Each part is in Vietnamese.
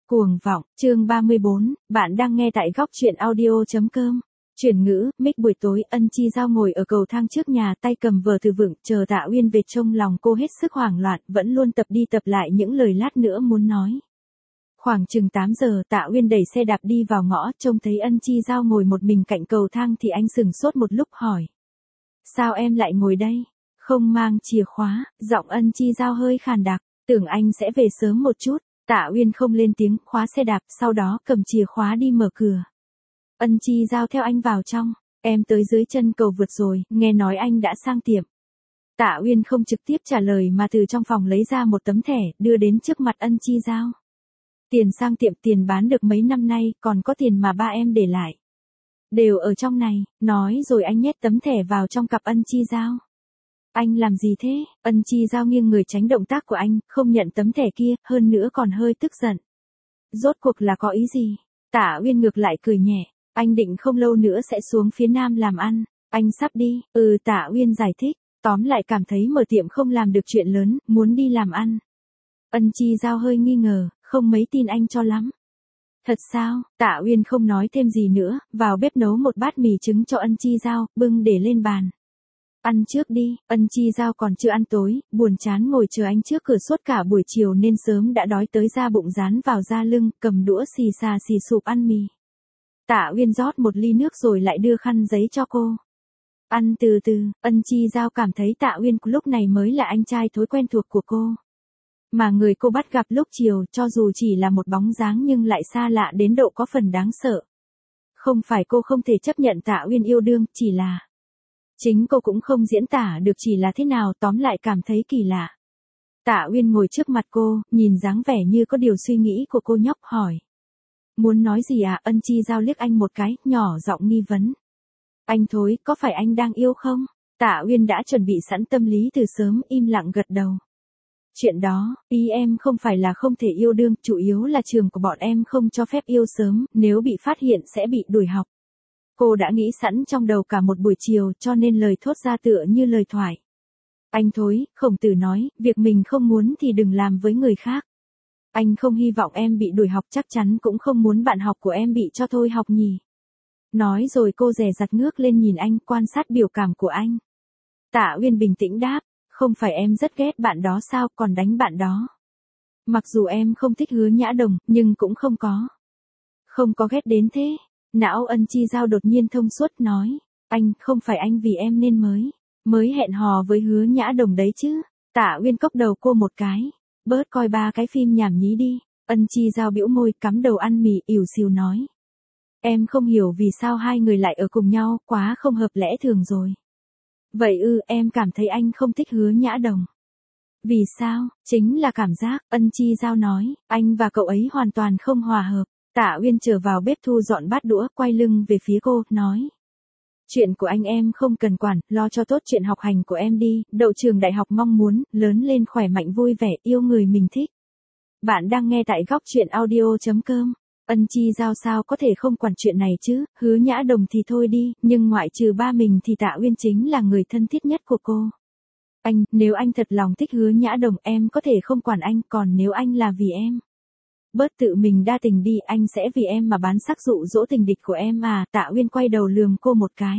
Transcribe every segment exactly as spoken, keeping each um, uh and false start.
Cuồng vọng, chương ba mươi bốn, bạn đang nghe tại góc truyện audio.com. Chuyển ngữ, mic buổi tối, Ân Chi Giao ngồi ở cầu thang trước nhà, tay cầm vờ từ vựng, chờ Tạ Uyên về. Trong lòng cô hết sức hoảng loạn, vẫn luôn tập đi tập lại những lời lát nữa muốn nói. Khoảng chừng tám giờ, Tạ Uyên đẩy xe đạp đi vào ngõ, trông thấy Ân Chi Giao ngồi một mình cạnh cầu thang thì anh sừng sốt một lúc hỏi. Sao em lại ngồi đây? Không mang chìa khóa, giọng Ân Chi Giao hơi khàn đặc, tưởng anh sẽ về sớm một chút. Tạ Uyên không lên tiếng, khóa xe đạp, sau đó cầm chìa khóa đi mở cửa. Ân Chi Giao theo anh vào trong, em tới dưới chân cầu vượt rồi, nghe nói anh đã sang tiệm. Tạ Uyên không trực tiếp trả lời mà từ trong phòng lấy ra một tấm thẻ, đưa đến trước mặt Ân Chi Giao. Tiền sang tiệm, tiền bán được mấy năm nay, còn có tiền mà ba em để lại. Đều ở trong này, nói rồi anh nhét tấm thẻ vào trong cặp Ân Chi Giao. Anh làm gì thế? Ân Chi Giao nghiêng người tránh động tác của anh, không nhận tấm thẻ kia, hơn nữa còn hơi tức giận. Rốt cuộc là có ý gì? Tạ Uyên ngược lại cười nhẹ, anh định không lâu nữa sẽ xuống phía Nam làm ăn, anh sắp đi. Ừ, Tạ Uyên giải thích, tóm lại cảm thấy mở tiệm không làm được chuyện lớn, muốn đi làm ăn. Ân Chi Giao hơi nghi ngờ, không mấy tin anh cho lắm. Thật sao? Tạ Uyên không nói thêm gì nữa, vào bếp nấu một bát mì trứng cho Ân Chi Giao, bưng để lên bàn. Ăn trước đi. Ân Chi Giao còn chưa ăn tối, buồn chán ngồi chờ anh trước cửa suốt cả buổi chiều nên sớm đã đói tới da bụng dán vào da lưng, cầm đũa xì xà xì sụp ăn mì. Tạ Uyên rót một ly nước rồi lại đưa khăn giấy cho cô. Ăn từ từ. Ân Chi Giao cảm thấy Tạ Uyên lúc này mới là anh trai thối quen thuộc của cô. Mà người cô bắt gặp lúc chiều, cho dù chỉ là một bóng dáng nhưng lại xa lạ đến độ có phần đáng sợ. Không phải cô không thể chấp nhận Tạ Uyên yêu đương, chỉ là... Chính cô cũng không diễn tả được chỉ là thế nào, tóm lại cảm thấy kỳ lạ. Tạ Uyên ngồi trước mặt cô, nhìn dáng vẻ như có điều suy nghĩ của cô nhóc, hỏi. Muốn nói gì à? Ân Chi Giao liếc anh một cái, nhỏ giọng nghi vấn. Anh thối, có phải anh đang yêu không? Tạ Uyên đã chuẩn bị sẵn tâm lý từ sớm, im lặng gật đầu. Chuyện đó, ý em không phải là không thể yêu đương, chủ yếu là trường của bọn em không cho phép yêu sớm, nếu bị phát hiện sẽ bị đuổi học. Cô đã nghĩ sẵn trong đầu cả một buổi chiều cho nên lời thốt ra tựa như lời thoại. Anh thối, Khổng Tử nói, việc mình không muốn thì đừng làm với người khác. Anh không hy vọng em bị đuổi học, chắc chắn cũng không muốn bạn học của em bị cho thôi học nhỉ. Nói rồi cô dè dặt ngước lên nhìn anh, quan sát biểu cảm của anh. Tạ Uyên bình tĩnh đáp, không phải em rất ghét bạn đó sao, còn đánh bạn đó. Mặc dù em không thích Hứa Nhã Đồng, nhưng cũng không có. Không có ghét đến thế. Não Ân Chi Giao đột nhiên thông suốt nói, anh, không phải anh vì em nên mới, mới hẹn hò với Hứa Nhã Đồng đấy chứ. Tạ Uyên cốc đầu cô một cái, bớt coi ba cái phim nhảm nhí đi. Ân Chi Giao bĩu môi, cắm đầu ăn mì, ỉu xìu nói. Em không hiểu vì sao hai người lại ở cùng nhau, quá không hợp lẽ thường rồi. Vậy ư, em cảm thấy anh không thích Hứa Nhã Đồng. Vì sao? Chính là cảm giác, Ân Chi Giao nói, anh và cậu ấy hoàn toàn không hòa hợp. Tạ Uyên trở vào bếp thu dọn bát đũa, quay lưng về phía cô, nói. Chuyện của anh em không cần quản, lo cho tốt chuyện học hành của em đi, đậu trường đại học mong muốn, lớn lên khỏe mạnh vui vẻ, yêu người mình thích. Bạn đang nghe tại góc truyện audio.com. Ân Chi Giao sao có thể không quản chuyện này chứ, Hứa Nhã Đồng thì thôi đi, nhưng ngoại trừ ba mình thì Tạ Uyên chính là người thân thiết nhất của cô. Anh, nếu anh thật lòng thích Hứa Nhã Đồng em có thể không quản anh, còn nếu anh là vì em. Bớt tự mình đa tình đi, anh sẽ vì em mà bán sắc dụ dỗ tình địch của em à. Tạ Uyên quay đầu lườm cô một cái.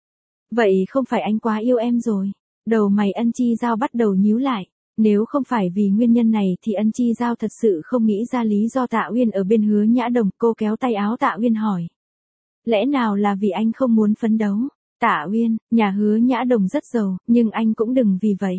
Vậy không phải anh quá yêu em rồi. Đầu mày Ân Chi Giao bắt đầu nhíu lại. Nếu không phải vì nguyên nhân này thì Ân Chi Giao thật sự không nghĩ ra lý do Tạ Uyên ở bên Hứa Nhã Đồng. Cô kéo tay áo Tạ Uyên hỏi. Lẽ nào là vì anh không muốn phấn đấu? Tạ Uyên, nhà Hứa Nhã Đồng rất giàu, nhưng anh cũng đừng vì vậy.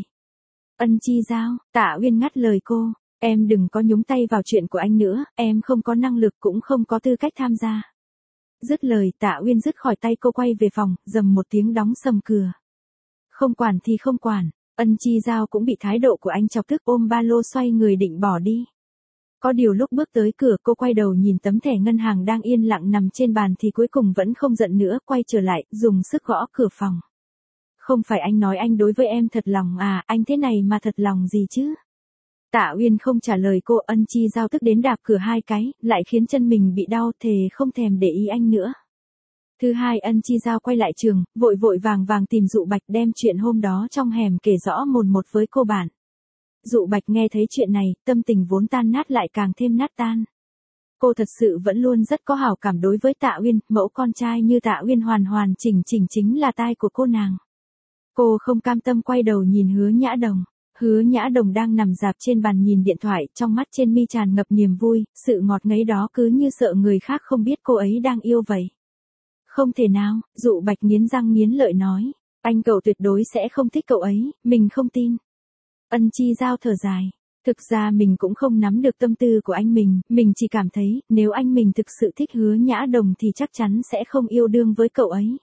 Ân Chi Giao, Tạ Uyên ngắt lời cô. Em đừng có nhúng tay vào chuyện của anh nữa, em không có năng lực cũng không có tư cách tham gia. Dứt lời, Tạ Uyên dứt khỏi tay cô, quay về phòng, rầm một tiếng đóng sầm cửa. Không quản thì không quản. Ân Chi Giao cũng bị thái độ của anh chọc tức, ôm ba lô xoay người định bỏ đi. Có điều lúc bước tới cửa cô quay đầu nhìn tấm thẻ ngân hàng đang yên lặng nằm trên bàn thì cuối cùng vẫn không giận nữa, quay trở lại, dùng sức gõ cửa phòng. Không phải anh nói anh đối với em thật lòng à, anh thế này mà thật lòng gì chứ? Tạ Uyên không trả lời cô. Ân Chi Giao tức đến đạp cửa hai cái, lại khiến chân mình bị đau, thề không thèm để ý anh nữa. Thứ hai, Ân Chi Giao quay lại trường, vội vội vàng vàng tìm Dụ Bạch, đem chuyện hôm đó trong hẻm kể rõ mồn một với cô bạn. Dụ Bạch nghe thấy chuyện này, tâm tình vốn tan nát lại càng thêm nát tan. Cô thật sự vẫn luôn rất có hảo cảm đối với Tạ Uyên, mẫu con trai như Tạ Uyên hoàn hoàn chỉnh chỉnh chính là tai của cô nàng. Cô không cam tâm quay đầu nhìn Hứa Nhã Đồng. Hứa Nhã Đồng đang nằm dạp trên bàn nhìn điện thoại, trong mắt trên mi tràn ngập niềm vui, sự ngọt ngấy đó cứ như sợ người khác không biết cô ấy đang yêu vậy. Không thể nào, Dụ Bạch nghiến răng nghiến lợi nói. Anh cậu tuyệt đối sẽ không thích cậu ấy, mình không tin. Ân Chi Giao thở dài. Thực ra mình cũng không nắm được tâm tư của anh mình, mình chỉ cảm thấy, nếu anh mình thực sự thích Hứa Nhã Đồng thì chắc chắn sẽ không yêu đương với cậu ấy.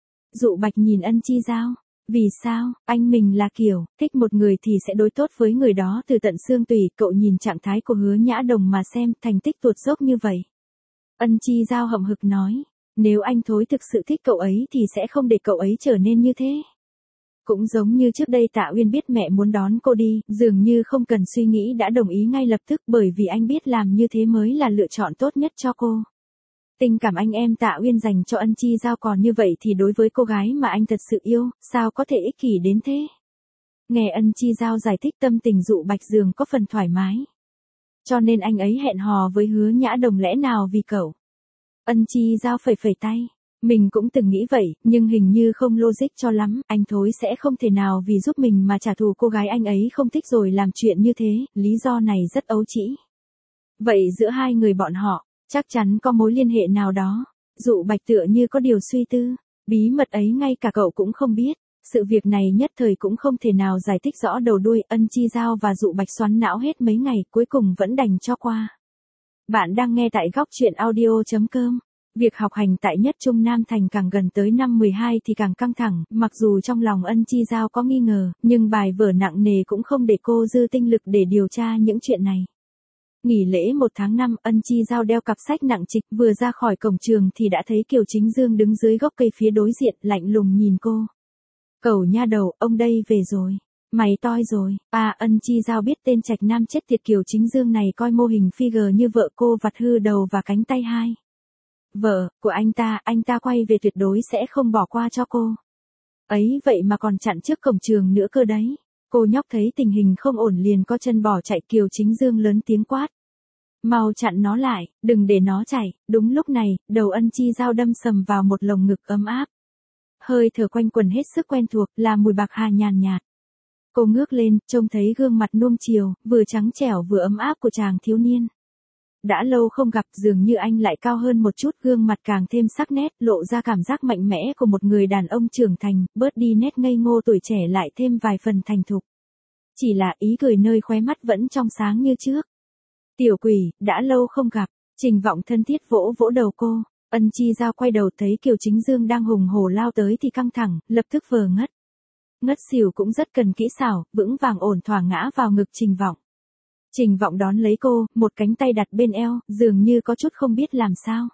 Dụ Bạch nhìn Ân Chi Giao. Vì sao, anh mình là kiểu, thích một người thì sẽ đối tốt với người đó từ tận xương tủy, cậu nhìn trạng thái của Hứa Nhã Đồng mà xem, thành tích tuột dốc như vậy. Ân Chi Giao hậm hực nói, nếu anh Thối thực sự thích cậu ấy thì sẽ không để cậu ấy trở nên như thế. Cũng giống như trước đây Tạ Uyên biết mẹ muốn đón cô đi, dường như không cần suy nghĩ đã đồng ý ngay lập tức bởi vì anh biết làm như thế mới là lựa chọn tốt nhất cho cô. Tình cảm anh em Tạ Uyên dành cho Ân Chi Giao còn như vậy thì đối với cô gái mà anh thật sự yêu, sao có thể ích kỷ đến thế? Nghe Ân Chi Giao giải thích tâm tình Dụ Bạch dường có phần thoải mái. Cho nên anh ấy hẹn hò với Hứa Nhã Đồng lẽ nào vì cậu? Ân Chi Giao phẩy phẩy tay. Mình cũng từng nghĩ vậy, nhưng hình như không logic cho lắm, anh Thối sẽ không thể nào vì giúp mình mà trả thù cô gái anh ấy không thích rồi làm chuyện như thế, lý do này rất ấu trĩ. Vậy giữa hai người bọn họ, chắc chắn có mối liên hệ nào đó. Dụ Bạch tựa như có điều suy tư, bí mật ấy ngay cả cậu cũng không biết, sự việc này nhất thời cũng không thể nào giải thích rõ đầu đuôi. Ân Chi Giao và Dụ Bạch xoắn não hết mấy ngày, cuối cùng vẫn đành cho qua. Bạn đang nghe tại góc truyện audio chấm com. Việc học hành tại Nhất Trung Nam Thành càng gần tới năm mười hai thì càng căng thẳng, mặc dù trong lòng Ân Chi Giao có nghi ngờ, nhưng bài vở nặng nề cũng không để cô dư tinh lực để điều tra những chuyện này. Nghỉ lễ một tháng năm, Ân Chi Giao đeo cặp sách nặng trịch vừa ra khỏi cổng trường thì đã thấy Kiều Chính Dương đứng dưới gốc cây phía đối diện, lạnh lùng nhìn cô. Cẩu nha đầu, ông đây về rồi. Mày toi rồi. À, Ân Chi Giao biết tên trạch nam chết tiệt Kiều Chính Dương này coi mô hình figure như vợ cô vặt hư đầu và cánh tay hai. Vợ của anh ta, anh ta quay về tuyệt đối sẽ không bỏ qua cho cô. Ấy vậy mà còn chặn trước cổng trường nữa cơ đấy. Cô nhóc thấy tình hình không ổn liền co chân bỏ chạy. Kiều Chính Dương lớn tiếng quát. Mau chặn nó lại, đừng để nó chạy. Đúng lúc này, đầu Ân Chi Giao đâm sầm vào một lồng ngực ấm áp. Hơi thở quanh quần hết sức quen thuộc là mùi bạc hà nhàn nhạt. Cô ngước lên, trông thấy gương mặt nuông chiều, vừa trắng trẻo vừa ấm áp của chàng thiếu niên. Đã lâu không gặp, dường như anh lại cao hơn một chút, gương mặt càng thêm sắc nét, lộ ra cảm giác mạnh mẽ của một người đàn ông trưởng thành, bớt đi nét ngây ngô tuổi trẻ lại thêm vài phần thành thục. Chỉ là ý cười nơi khóe mắt vẫn trong sáng như trước. Tiểu quỷ, đã lâu không gặp, Trình Vọng thân thiết vỗ vỗ đầu cô. Ân Chi Giao quay đầu thấy Kiều Chính Dương đang hùng hổ lao tới thì căng thẳng, lập tức vờ ngất. Ngất xỉu cũng rất cần kỹ xảo, vững vàng ổn thỏa ngã vào ngực Trình Vọng. Trình Vọng đón lấy cô, một cánh tay đặt bên eo, dường như có chút không biết làm sao.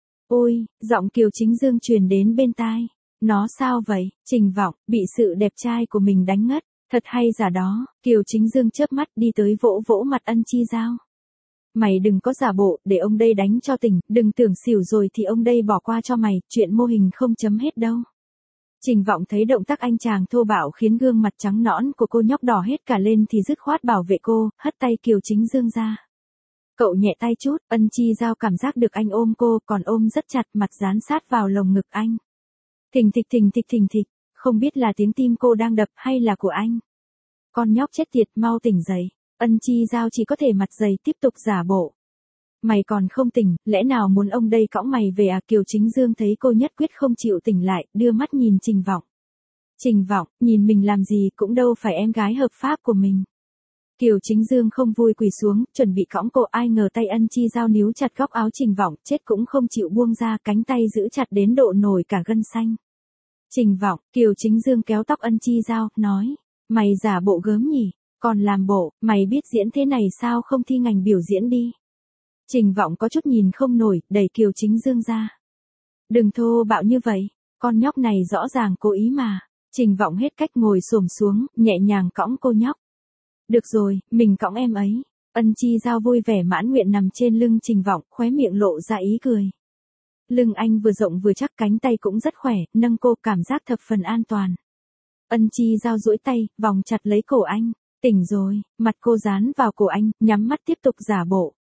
Ôi, giọng Kiều Chính Dương truyền đến bên tai. Nó sao vậy? Trình Vọng, bị sự đẹp trai của mình đánh ngất. Thật hay giả đó. Kiều Chính Dương chớp mắt đi tới vỗ vỗ mặt Ân Chi Giao. Mày đừng có giả bộ, để ông đây đánh cho tỉnh, đừng tưởng xỉu rồi thì ông đây bỏ qua cho mày, chuyện mô hình không chấm hết đâu. Trình Vọng thấy động tác anh chàng thô bạo khiến gương mặt trắng nõn của cô nhóc đỏ hết cả lên thì dứt khoát bảo vệ cô, hất tay Kiều Chính Dương ra. Cậu nhẹ tay chút, Ân Chi Giao cảm giác được anh ôm cô, còn ôm rất chặt, mặt dán sát vào lồng ngực anh. Thình thịch thình thịch thình thịch, không biết là tiếng tim cô đang đập hay là của anh. Con nhóc chết tiệt, mau tỉnh dậy. Ân Chi Giao chỉ có thể mặt dày tiếp tục giả bộ. Mày còn không tỉnh, lẽ nào muốn ông đây cõng mày về à? Kiều Chính Dương thấy cô nhất quyết không chịu tỉnh lại, đưa mắt nhìn Trình Vọng. Trình Vọng, nhìn mình làm gì, cũng đâu phải em gái hợp pháp của mình. Kiều Chính Dương không vui quỳ xuống, chuẩn bị cõng cô, ai ngờ tay Ân Chi Giao níu chặt góc áo Trình Vọng, chết cũng không chịu buông ra, cánh tay giữ chặt đến độ nổi cả gân xanh. Trình Vọng, Kiều Chính Dương kéo tóc Ân Chi Giao, nói, mày giả bộ gớm nhỉ, còn làm bộ, mày biết diễn thế này sao không thi ngành biểu diễn đi. Trình Vọng có chút nhìn không nổi, đẩy Kiều Chính Dương ra. Đừng thô bạo như vậy, con nhóc này rõ ràng cố ý mà. Trình Vọng hết cách ngồi xổm xuống, nhẹ nhàng cõng cô nhóc. Được rồi, mình cõng em ấy. Ân Chi Giao vui vẻ mãn nguyện nằm trên lưng Trình Vọng, khóe miệng lộ ra ý cười. Lưng anh vừa rộng vừa chắc, cánh tay cũng rất khỏe, nâng cô cảm giác thập phần an toàn. Ân Chi Giao duỗi tay, vòng chặt lấy cổ anh. Tỉnh rồi, mặt cô dán vào cổ anh, nhắm mắt tiếp tục giả bộ.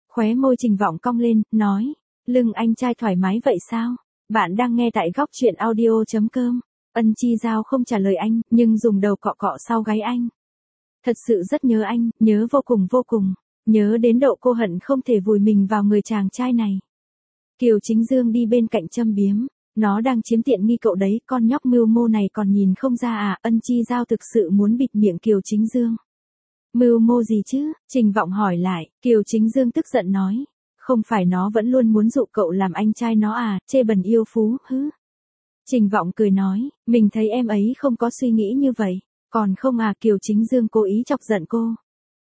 Khóe môi Trình Vọng cong lên, nói, lưng anh trai thoải mái vậy sao? Bạn đang nghe tại góc truyện audio.com. Ân Chi Giao không trả lời anh, nhưng dùng đầu cọ cọ sau gáy anh. Thật sự rất nhớ anh, nhớ vô cùng vô cùng. Nhớ đến độ cô hận không thể vùi mình vào người chàng trai này. Kiều Chính Dương đi bên cạnh châm biếm. Nó đang chiếm tiện nghi cậu đấy, con nhóc mưu mô này còn nhìn không ra à? Ân Chi Giao thực sự muốn bịt miệng Kiều Chính Dương. Mưu mô gì chứ? Trình Vọng hỏi lại. Kiều Chính Dương tức giận nói. Không phải nó vẫn luôn muốn dụ cậu làm anh trai nó à, chê bẩn yêu phú, hứ. Trình Vọng cười nói, mình thấy em ấy không có suy nghĩ như vậy. Còn không à? Kiều Chính Dương cố ý chọc giận cô.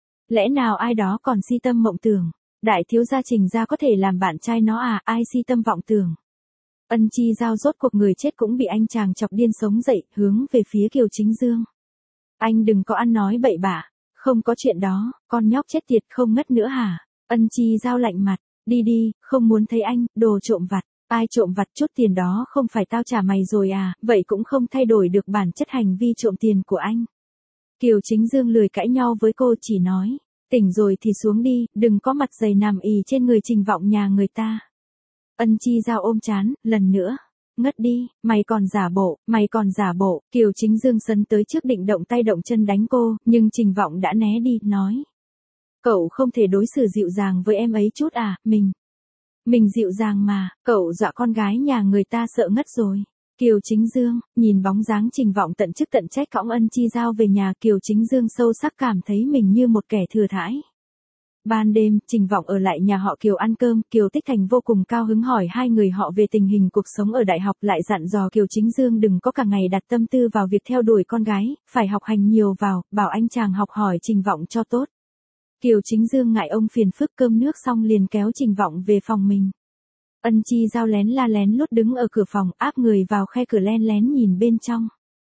Lẽ nào ai đó còn si tâm mộng tưởng? Đại thiếu gia Trình gia có thể làm bạn trai nó à? Ai si tâm vọng tưởng? Ân Chi Giao rốt cuộc người chết cũng bị anh chàng chọc điên sống dậy, hướng về phía Kiều Chính Dương. Anh đừng có ăn nói bậy bạ, không có chuyện đó, con nhóc chết tiệt không ngất nữa hả? Ân Chi Giao lạnh mặt, đi đi, không muốn thấy anh, đồ trộm vặt, ai trộm vặt chút tiền đó không phải tao trả mày rồi à, vậy cũng không thay đổi được bản chất hành vi trộm tiền của anh. Kiều Chính Dương lười cãi nhau với cô, chỉ nói, tỉnh rồi thì xuống đi, đừng có mặt dày nằm ì trên người Trình Vọng nhà người ta. Ân Chi Giao ôm chán, lần nữa. Ngất đi, mày còn giả bộ, mày còn giả bộ. Kiều Chính Dương sấn tới trước định động tay động chân đánh cô, nhưng Trình Vọng đã né đi, nói. Cậu không thể đối xử dịu dàng với em ấy chút à, mình. Mình dịu dàng mà, cậu dọa con gái nhà người ta sợ ngất rồi. Kiều Chính Dương, nhìn bóng dáng Trình Vọng tận chức tận trách cõng Ân Chi Giao về nhà, Kiều Chính Dương sâu sắc cảm thấy mình như một kẻ thừa thãi. Ban đêm, Trình Vọng ở lại nhà họ Kiều ăn cơm, Kiều Tích Thành vô cùng cao hứng hỏi hai người họ về tình hình cuộc sống ở đại học, lại dặn dò Kiều Chính Dương đừng có cả ngày đặt tâm tư vào việc theo đuổi con gái, phải học hành nhiều vào, bảo anh chàng học hỏi Trình Vọng cho tốt. Kiều Chính Dương ngại ông phiền phức, cơm nước xong liền kéo Trình Vọng về phòng mình. Ân Chi Giao lén la lén lút đứng ở cửa phòng, áp người vào khe cửa len lén nhìn bên trong.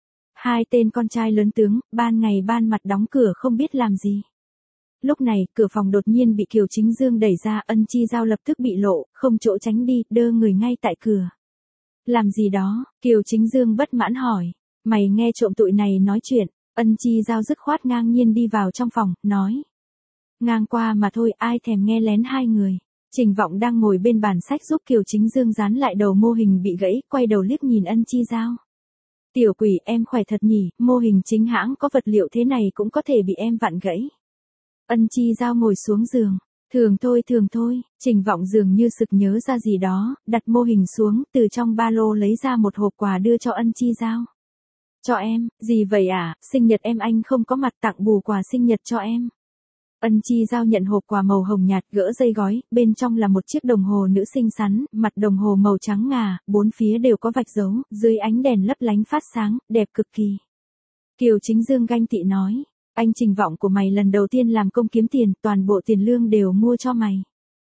Hai tên con trai lớn tướng, ban ngày ban mặt đóng cửa không biết làm gì. Lúc này, cửa phòng đột nhiên bị Kiều Chính Dương đẩy ra, Ân Chi Giao lập tức bị lộ, không chỗ tránh đi, đơ người ngay tại cửa. Làm gì đó? Kiều Chính Dương bất mãn hỏi. Mày nghe trộm tụi này nói chuyện. Ân Chi Giao dứt khoát ngang nhiên đi vào trong phòng, nói. Ngang qua mà thôi, ai thèm nghe lén hai người. Trình Vọng đang ngồi bên bàn sách giúp Kiều Chính Dương dán lại đầu mô hình bị gãy, quay đầu liếc nhìn Ân Chi Giao. Tiểu quỷ, em khỏe thật nhỉ, mô hình chính hãng có vật liệu thế này cũng có thể bị em vặn gãy. Ân Chi Giao ngồi xuống giường. Thường thôi thường thôi, Trình Vọng dường như sực nhớ ra gì đó, đặt mô hình xuống, từ trong ba lô lấy ra một hộp quà đưa cho Ân Chi Giao. Cho em, gì vậy à, sinh nhật em anh không có mặt, tặng bù quà sinh nhật cho em. Ân Chi Giao nhận hộp quà màu hồng nhạt, gỡ dây gói, bên trong là một chiếc đồng hồ nữ xinh xắn, mặt đồng hồ màu trắng ngà, bốn phía đều có vạch dấu, dưới ánh đèn lấp lánh phát sáng, đẹp cực kỳ. Kiều Chính Dương ganh tị nói. Anh Trình Vọng của mày lần đầu tiên làm công kiếm tiền, toàn bộ tiền lương đều mua cho mày.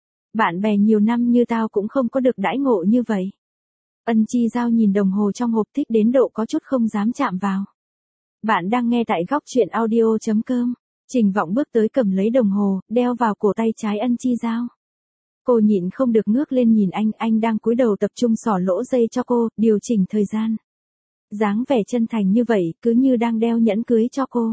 Bạn bè nhiều năm như tao cũng không có được đãi ngộ như vậy. Ân Chi Giao nhìn đồng hồ trong hộp thích đến độ có chút không dám chạm vào. Bạn đang nghe tại góc truyện audio.com. Trình Vọng bước tới cầm lấy đồng hồ, đeo vào cổ tay trái Ân Chi Giao. Cô nhịn không được ngước lên nhìn anh, anh đang cúi đầu tập trung xỏ lỗ dây cho cô, điều chỉnh thời gian. Dáng vẻ chân thành như vậy, cứ như đang đeo nhẫn cưới cho cô.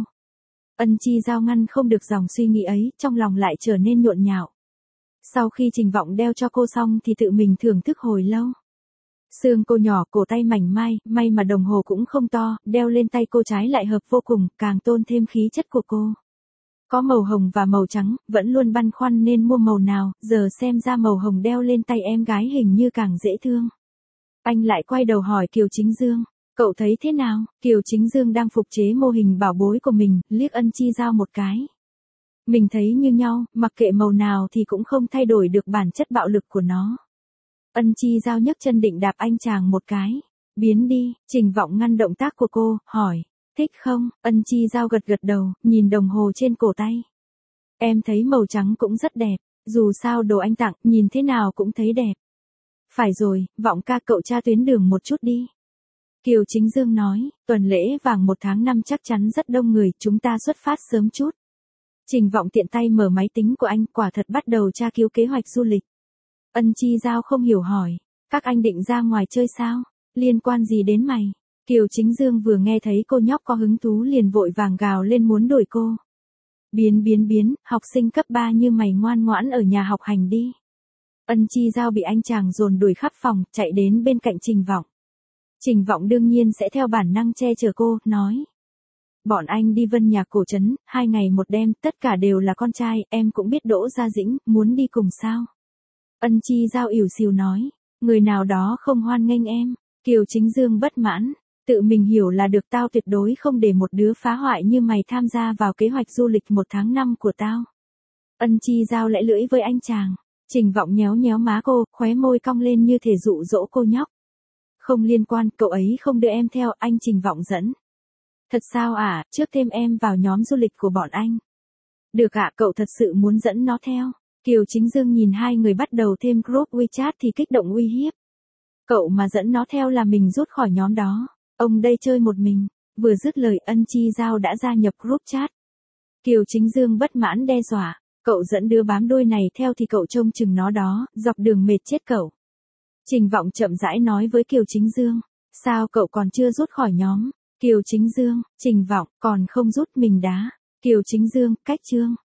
Ân Chi Giao ngăn không được dòng suy nghĩ ấy, trong lòng lại trở nên nhộn nhạo. Sau khi Trình Vọng đeo cho cô xong thì tự mình thưởng thức hồi lâu. Xương cô nhỏ, cổ tay mảnh mai, may mà đồng hồ cũng không to, đeo lên tay cô trái lại hợp vô cùng, càng tôn thêm khí chất của cô. Có màu hồng và màu trắng, vẫn luôn băn khoăn nên mua màu nào, giờ xem ra màu hồng đeo lên tay em gái hình như càng dễ thương. Anh lại quay đầu hỏi Kiều Chính Dương. Cậu thấy thế nào? Kiều Chính Dương đang phục chế mô hình bảo bối của mình, liếc Ân Chi Giao một cái. Mình thấy như nhau, mặc kệ màu nào thì cũng không thay đổi được bản chất bạo lực của nó. Ân Chi Giao nhấc chân định đạp anh chàng một cái. Biến đi, Trình Vọng ngăn động tác của cô, hỏi. Thích không? Ân Chi Giao gật gật đầu, nhìn đồng hồ trên cổ tay. Em thấy màu trắng cũng rất đẹp, dù sao đồ anh tặng, nhìn thế nào cũng thấy đẹp. Phải rồi, Vọng ca cậu tra tuyến đường một chút đi. Kiều Chính Dương nói, tuần lễ vàng một tháng năm chắc chắn rất đông người, chúng ta xuất phát sớm chút. Trình Vọng tiện tay mở máy tính của anh, quả thật bắt đầu tra cứu kế hoạch du lịch. Ân Chi Giao không hiểu hỏi, các anh định ra ngoài chơi sao? Liên quan gì đến mày? Kiều Chính Dương vừa nghe thấy cô nhóc có hứng thú liền vội vàng gào lên muốn đuổi cô. Biến biến biến, học sinh cấp ba như mày ngoan ngoãn ở nhà học hành đi. Ân Chi Giao bị anh chàng dồn đuổi khắp phòng, chạy đến bên cạnh Trình Vọng. Trình Vọng đương nhiên sẽ theo bản năng che chở cô, nói. Bọn anh đi Vân Nhạc cổ trấn, hai ngày một đêm, tất cả đều là con trai, em cũng biết Đỗ Gia Dĩnh, muốn đi cùng sao? Ân Chi Giao ỉu xìu nói, người nào đó không hoan nghênh em. Kiều Chính Dương bất mãn, tự mình hiểu là được, tao tuyệt đối không để một đứa phá hoại như mày tham gia vào kế hoạch du lịch một tháng năm của tao. Ân Chi Giao lẽ lưỡi với anh chàng. Trình Vọng nhéo nhéo má cô, khóe môi cong lên như thể dụ dỗ cô nhóc. Không liên quan, cậu ấy không đưa em theo, anh Trình Vọng dẫn. Thật sao à, trước thêm em vào nhóm du lịch của bọn anh. Được ạ, cậu thật sự muốn dẫn nó theo. Kiều Chính Dương nhìn hai người bắt đầu thêm group WeChat thì kích động uy hiếp. Cậu mà dẫn nó theo là mình rút khỏi nhóm đó. Ông đây chơi một mình. Vừa dứt lời, Ân Chi Giao đã gia nhập group chat. Kiều Chính Dương bất mãn đe dọa. Cậu dẫn đứa bám đuôi này theo thì cậu trông chừng nó đó, dọc đường mệt chết cậu. Trình Vọng chậm rãi nói với Kiều Chính Dương. Sao cậu còn chưa rút khỏi nhóm? Kiều Chính Dương, Trình Vọng, còn không rút mình đá. Kiều Chính Dương, cách chương.